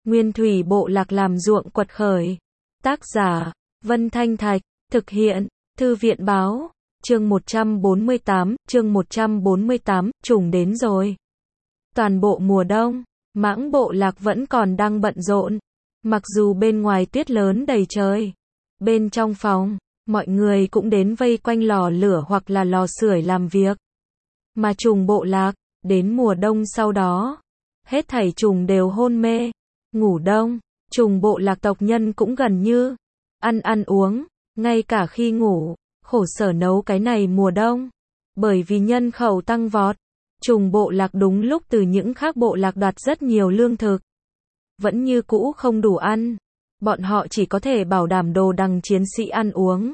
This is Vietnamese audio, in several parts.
Nguyên thủy bộ lạc làm ruộng quật khởi. Tác giả, Vân Thanh Thạch, thực hiện, Thư viện báo, chương 148, trùng đến rồi. Toàn bộ mùa đông, Mãng bộ lạc vẫn còn đang bận rộn. Mặc dù bên ngoài tuyết lớn đầy trời, bên trong phòng, mọi người cũng đến vây quanh lò lửa hoặc là lò sưởi làm việc. Mà trùng bộ lạc, đến mùa đông sau đó, hết thảy trùng đều hôn mê, ngủ đông. Trùng bộ lạc tộc nhân cũng gần như ăn uống, ngay cả khi ngủ, khổ sở nấu cái này mùa đông. Bởi vì nhân khẩu tăng vọt, trùng bộ lạc đúng lúc từ những khác bộ lạc đoạt rất nhiều lương thực. Vẫn như cũ không đủ ăn, bọn họ chỉ có thể bảo đảm đồ đằng chiến sĩ ăn uống.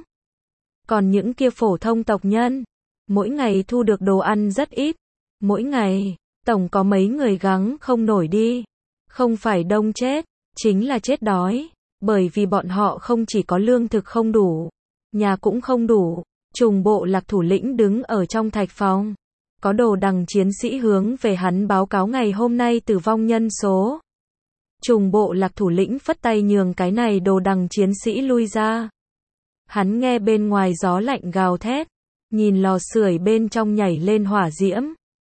Còn những kia phổ thông tộc nhân, mỗi ngày thu được đồ ăn rất ít. Mỗi ngày, tổng có mấy người gắng không nổi đi. Không phải đông chết, chính là chết đói. Bởi vì bọn họ không chỉ có lương thực không đủ, nhà cũng không đủ. Trùng bộ lạc thủ lĩnh đứng ở trong thạch phòng. Có đồ đằng chiến sĩ hướng về hắn báo cáo ngày hôm nay tử vong nhân số. Trùng bộ lạc thủ lĩnh phất tay nhường cái này đồ đằng chiến sĩ lui ra. Hắn nghe bên ngoài gió lạnh gào thét, nhìn lò sưởi bên trong nhảy lên hỏa diễm,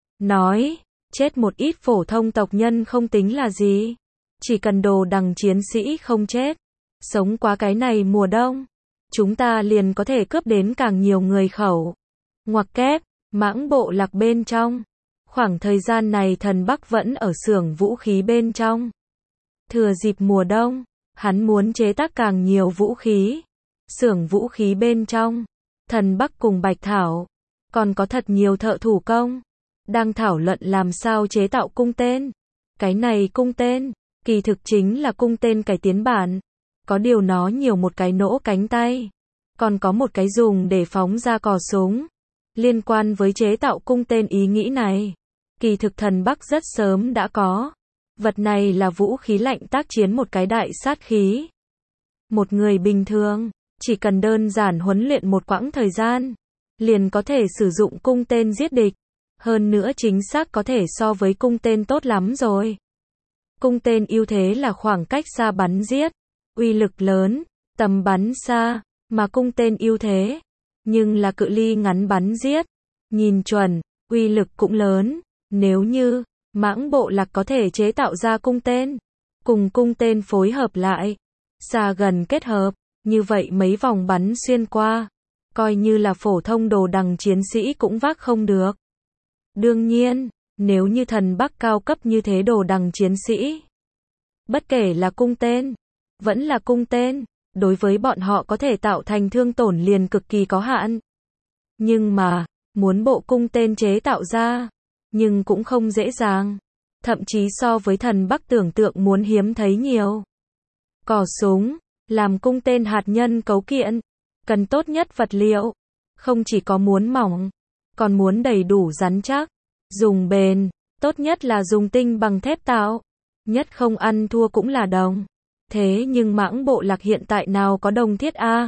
nói, chết một ít phổ thông tộc nhân không tính là gì, chỉ cần đồ đằng chiến sĩ không chết, sống qua cái này mùa đông, chúng ta liền có thể cướp đến càng nhiều người khẩu. Ngoặc kép, Mãng bộ lạc bên trong. Khoảng thời gian này thần Bắc vẫn ở xưởng vũ khí bên trong. Thừa dịp mùa đông, hắn muốn chế tác càng nhiều vũ khí. Xưởng vũ khí bên trong, thần Bắc cùng Bạch Thảo, còn có thật nhiều thợ thủ công, đang thảo luận làm sao chế tạo cung tên. Cái này cung tên, kỳ thực chính là cung tên cải tiến bản. Có điều nó nhiều một cái nỗ cánh tay, còn có một cái dùng để phóng ra cò súng. Liên quan với chế tạo cung tên ý nghĩ này, kỳ thực thần Bắc rất sớm đã có. Vật này là vũ khí lạnh tác chiến một cái đại sát khí. Một người bình thường, chỉ cần đơn giản huấn luyện một quãng thời gian, liền có thể sử dụng cung tên giết địch. Hơn nữa chính xác có thể so với cung tên tốt lắm rồi. Cung tên ưu thế là khoảng cách xa bắn giết, uy lực lớn, tầm bắn xa, mà cung tên ưu thế, nhưng là cự ly ngắn bắn giết, nhìn chuẩn, uy lực cũng lớn. Nếu như Mãng bộ lạc có thể chế tạo ra cung tên, cùng cung tên phối hợp lại, xa gần kết hợp, như vậy mấy vòng bắn xuyên qua, coi như là phổ thông đồ đằng chiến sĩ cũng vác không được. Đương nhiên, nếu như thần Bắc cao cấp như thế đồ đằng chiến sĩ, bất kể là cung tên, vẫn là cung tên, đối với bọn họ có thể tạo thành thương tổn liền cực kỳ có hạn. Nhưng mà, muốn bộ cung tên chế tạo ra, nhưng cũng không dễ dàng. Thậm chí so với thần Bắc tưởng tượng muốn hiếm thấy nhiều. Cò súng, làm cung tên hạt nhân cấu kiện, cần tốt nhất vật liệu. Không chỉ có muốn mỏng, còn muốn đầy đủ rắn chắc, dùng bền, tốt nhất là dùng tinh bằng thép tạo. Nhất không ăn thua cũng là đồng. Thế nhưng Mãng bộ lạc hiện tại nào có đồng thiết a?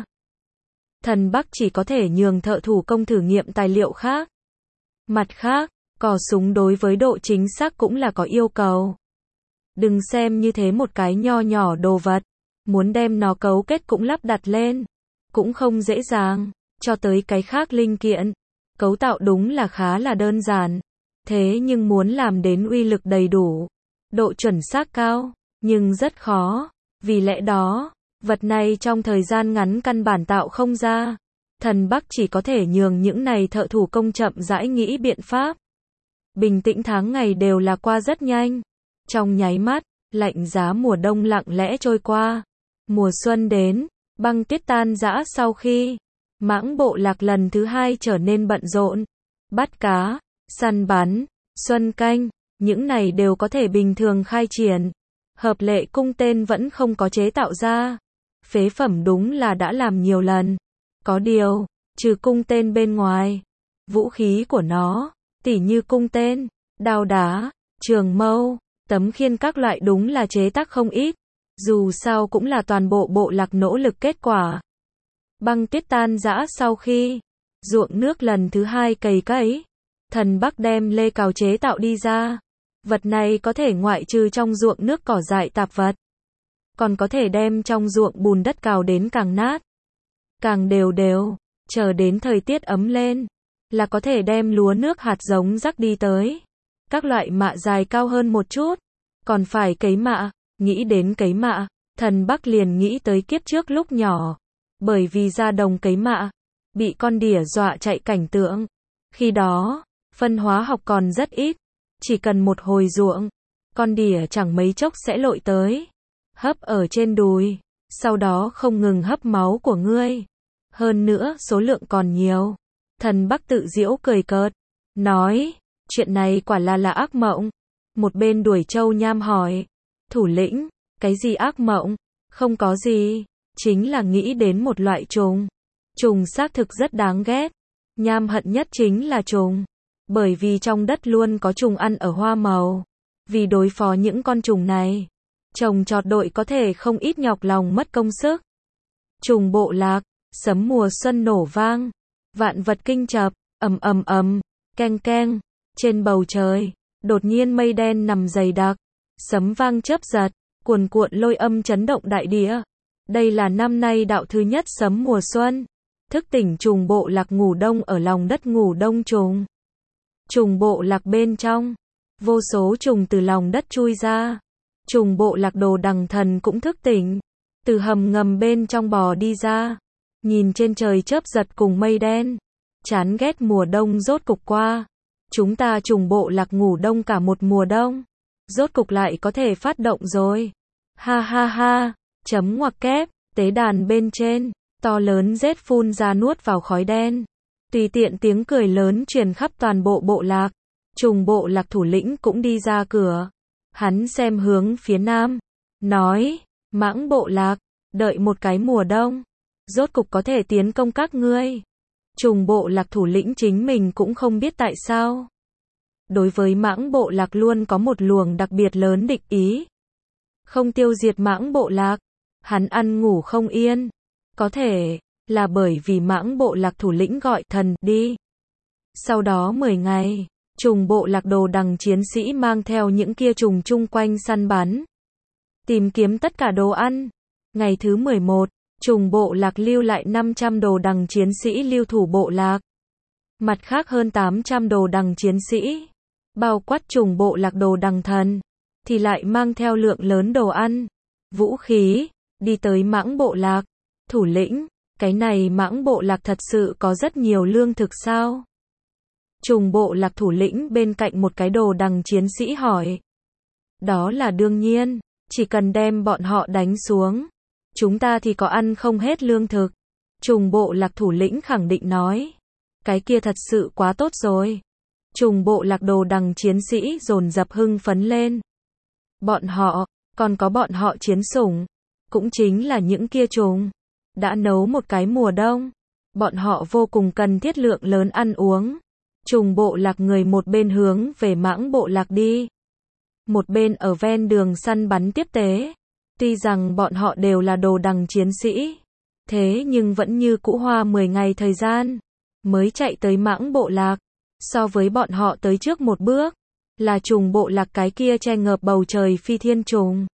Thần Bắc chỉ có thể nhường thợ thủ công thử nghiệm tài liệu khác. Mặt khác, cò súng đối với độ chính xác cũng là có yêu cầu. Đừng xem như thế một cái nho nhỏ đồ vật, muốn đem nó cấu kết cũng lắp đặt lên, cũng không dễ dàng, cho tới cái khác linh kiện, cấu tạo đúng là khá là đơn giản. Thế nhưng muốn làm đến uy lực đầy đủ, độ chuẩn xác cao, nhưng rất khó. Vì lẽ đó, vật này trong thời gian ngắn căn bản tạo không ra. Thần Bắc chỉ có thể nhường những này thợ thủ công chậm rãi nghĩ biện pháp. Bình tĩnh tháng ngày đều là qua rất nhanh. Trong nháy mắt, lạnh giá mùa đông lặng lẽ trôi qua. Mùa xuân đến, băng tuyết tan rã sau khi Mãng bộ lạc lần thứ hai trở nên bận rộn. Bắt cá, săn bắn, xuân canh, những này đều có thể bình thường khai triển. Hợp lệ cung tên vẫn không có chế tạo ra. Phế phẩm đúng là đã làm nhiều lần. Có điều, trừ cung tên bên ngoài, vũ khí của nó, tỉ như cung tên, đao đá, trường mâu, tấm khiên các loại đúng là chế tác không ít. Dù sao cũng là toàn bộ bộ lạc nỗ lực kết quả. Băng tuyết tan rã sau khi ruộng nước lần thứ hai cày cấy, thần Bắc đem lê cào chế tạo đi ra. Vật này có thể ngoại trừ trong ruộng nước cỏ dại tạp vật, còn có thể đem trong ruộng bùn đất cào đến càng nát, càng đều đều, chờ đến thời tiết ấm lên, là có thể đem lúa nước hạt giống rắc đi tới. Các loại mạ dài cao hơn một chút, còn phải cấy mạ, nghĩ đến cấy mạ, Thần Bắc liền nghĩ tới kiếp trước lúc nhỏ, bởi vì ra đồng cấy mạ, bị con đỉa dọa chạy cảnh tượng. Khi đó, phân hóa học còn rất ít, chỉ cần một hồi ruộng, con đỉa chẳng mấy chốc sẽ lội tới, hấp ở trên đùi, sau đó không ngừng hấp máu của ngươi. Hơn nữa số lượng còn nhiều. Thần Bắc tự giễu cười cợt, nói, chuyện này quả là ác mộng. Một bên đuổi trâu nham hỏi, thủ lĩnh, cái gì ác mộng? Không có gì, chính là nghĩ đến một loại trùng. Trùng xác thực rất đáng ghét. Nham hận nhất chính là trùng, bởi vì trong đất luôn có trùng ăn ở hoa màu. Vì đối phó những con trùng này, trồng trọt đội có thể không ít nhọc lòng mất công sức. Trùng bộ lạc, sấm mùa xuân nổ vang, vạn vật kinh chập, ầm ầm ầm, keng keng, trên bầu trời, đột nhiên mây đen nằm dày đặc, sấm vang chớp giật, cuồn cuộn lôi âm chấn động đại địa. Đây là năm nay đạo thứ nhất sấm mùa xuân, thức tỉnh trùng bộ lạc ngủ đông ở lòng đất ngủ đông trùng. Trùng bộ lạc bên trong, vô số trùng từ lòng đất chui ra. Trùng bộ lạc Đồ Đằng Thần cũng thức tỉnh, từ hầm ngầm bên trong bò đi ra, nhìn trên trời chớp giật cùng mây đen, chán ghét mùa đông rốt cục qua. Chúng ta trùng bộ lạc ngủ đông cả một mùa đông, rốt cục lại có thể phát động rồi. Ha ha ha, chấm ngoặc kép, tế đàn bên trên, to lớn rết phun ra nuốt vào khói đen. Tùy tiện tiếng cười lớn truyền khắp toàn bộ bộ lạc. Trùng bộ lạc thủ lĩnh cũng đi ra cửa. Hắn xem hướng phía nam, nói, Mãng bộ lạc, đợi một cái mùa đông, rốt cục có thể tiến công các ngươi. Trùng bộ lạc thủ lĩnh chính mình cũng không biết tại sao. Đối với Mãng bộ lạc luôn có một luồng đặc biệt lớn địch ý. Không tiêu diệt Mãng bộ lạc, hắn ăn ngủ không yên. Có thể là bởi vì Mãng bộ lạc thủ lĩnh gọi thần đi. Sau đó 10 ngày, trùng bộ lạc Đồ Đằng chiến sĩ mang theo những kia trùng chung quanh săn bắn, tìm kiếm tất cả đồ ăn. Ngày thứ 11, trùng bộ lạc lưu lại 500 Đồ Đằng chiến sĩ lưu thủ bộ lạc. Mặt khác hơn 800 Đồ Đằng chiến sĩ, bao quát trùng bộ lạc Đồ Đằng Thần, thì lại mang theo lượng lớn đồ ăn, vũ khí, đi tới Mãng bộ lạc. Thủ lĩnh, cái này Mãng bộ lạc thật sự có rất nhiều lương thực sao? Trùng bộ lạc thủ lĩnh bên cạnh một cái Đồ Đằng chiến sĩ hỏi. Đó là đương nhiên, chỉ cần đem bọn họ đánh xuống, chúng ta thì có ăn không hết lương thực. Trùng bộ lạc thủ lĩnh khẳng định nói. Cái kia thật sự quá tốt rồi. Trùng bộ lạc Đồ Đằng chiến sĩ dồn dập hưng phấn lên. Bọn họ, còn có bọn họ chiến sủng, cũng chính là những kia trùng, đã nấu một cái mùa đông. Bọn họ vô cùng cần thiết lượng lớn ăn uống. Trùng bộ lạc người một bên hướng về Mãng bộ lạc đi, một bên ở ven đường săn bắn tiếp tế. Tuy rằng bọn họ đều là Đồ Đằng chiến sĩ, thế nhưng vẫn như cũ hoa 10 ngày thời gian mới chạy tới Mãng bộ lạc. So với bọn họ tới trước một bước, là trùng bộ lạc cái kia che ngợp bầu trời phi thiên trùng.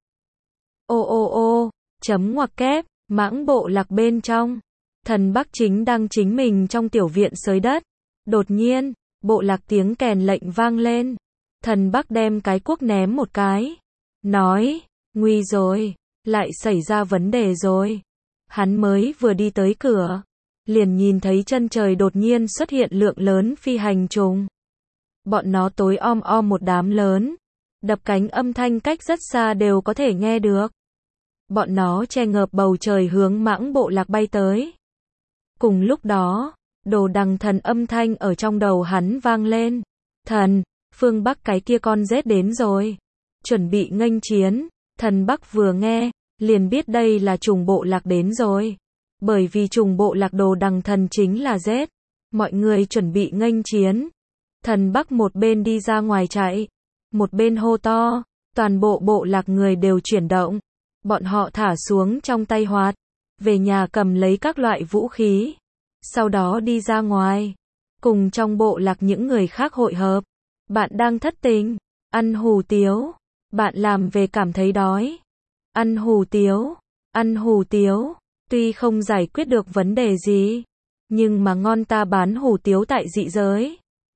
Ô ô ô, chấm ngoặc kép, Mãng bộ lạc bên trong, Thần Bắc chính đang chính mình trong tiểu viện xới đất. Đột nhiên, bộ lạc tiếng kèn lệnh vang lên. Thần Bắc đem cái cuốc ném một cái, nói, nguy rồi, lại xảy ra vấn đề rồi. Hắn mới vừa đi tới cửa, liền nhìn thấy chân trời đột nhiên xuất hiện lượng lớn phi hành trùng. Bọn nó tối om om một đám lớn, đập cánh âm thanh cách rất xa đều có thể nghe được. Bọn nó che ngợp bầu trời hướng Mãng bộ lạc bay tới. Cùng lúc đó, Đồ Đằng Thần âm thanh ở trong đầu hắn vang lên. Thần, phương Bắc cái kia con rết đến rồi, chuẩn bị nghênh chiến. Thần Bắc vừa nghe, liền biết đây là trùng bộ lạc đến rồi. Bởi vì trùng bộ lạc Đồ Đằng Thần chính là rết. Mọi người chuẩn bị nghênh chiến. Thần Bắc một bên đi ra ngoài chạy, một bên hô to. Toàn bộ bộ lạc người đều chuyển động. Bọn họ thả xuống trong tay hoạt, về nhà cầm lấy các loại vũ khí. Sau đó đi ra ngoài, cùng trong bộ lạc những người khác hội hợp. Bạn đang thất tình, ăn hủ tiếu, bạn làm về cảm thấy đói. Ăn hủ tiếu. Ăn hủ tiếu. Tuy không giải quyết được vấn đề gì, nhưng mà ngon ta bán hủ tiếu tại dị giới.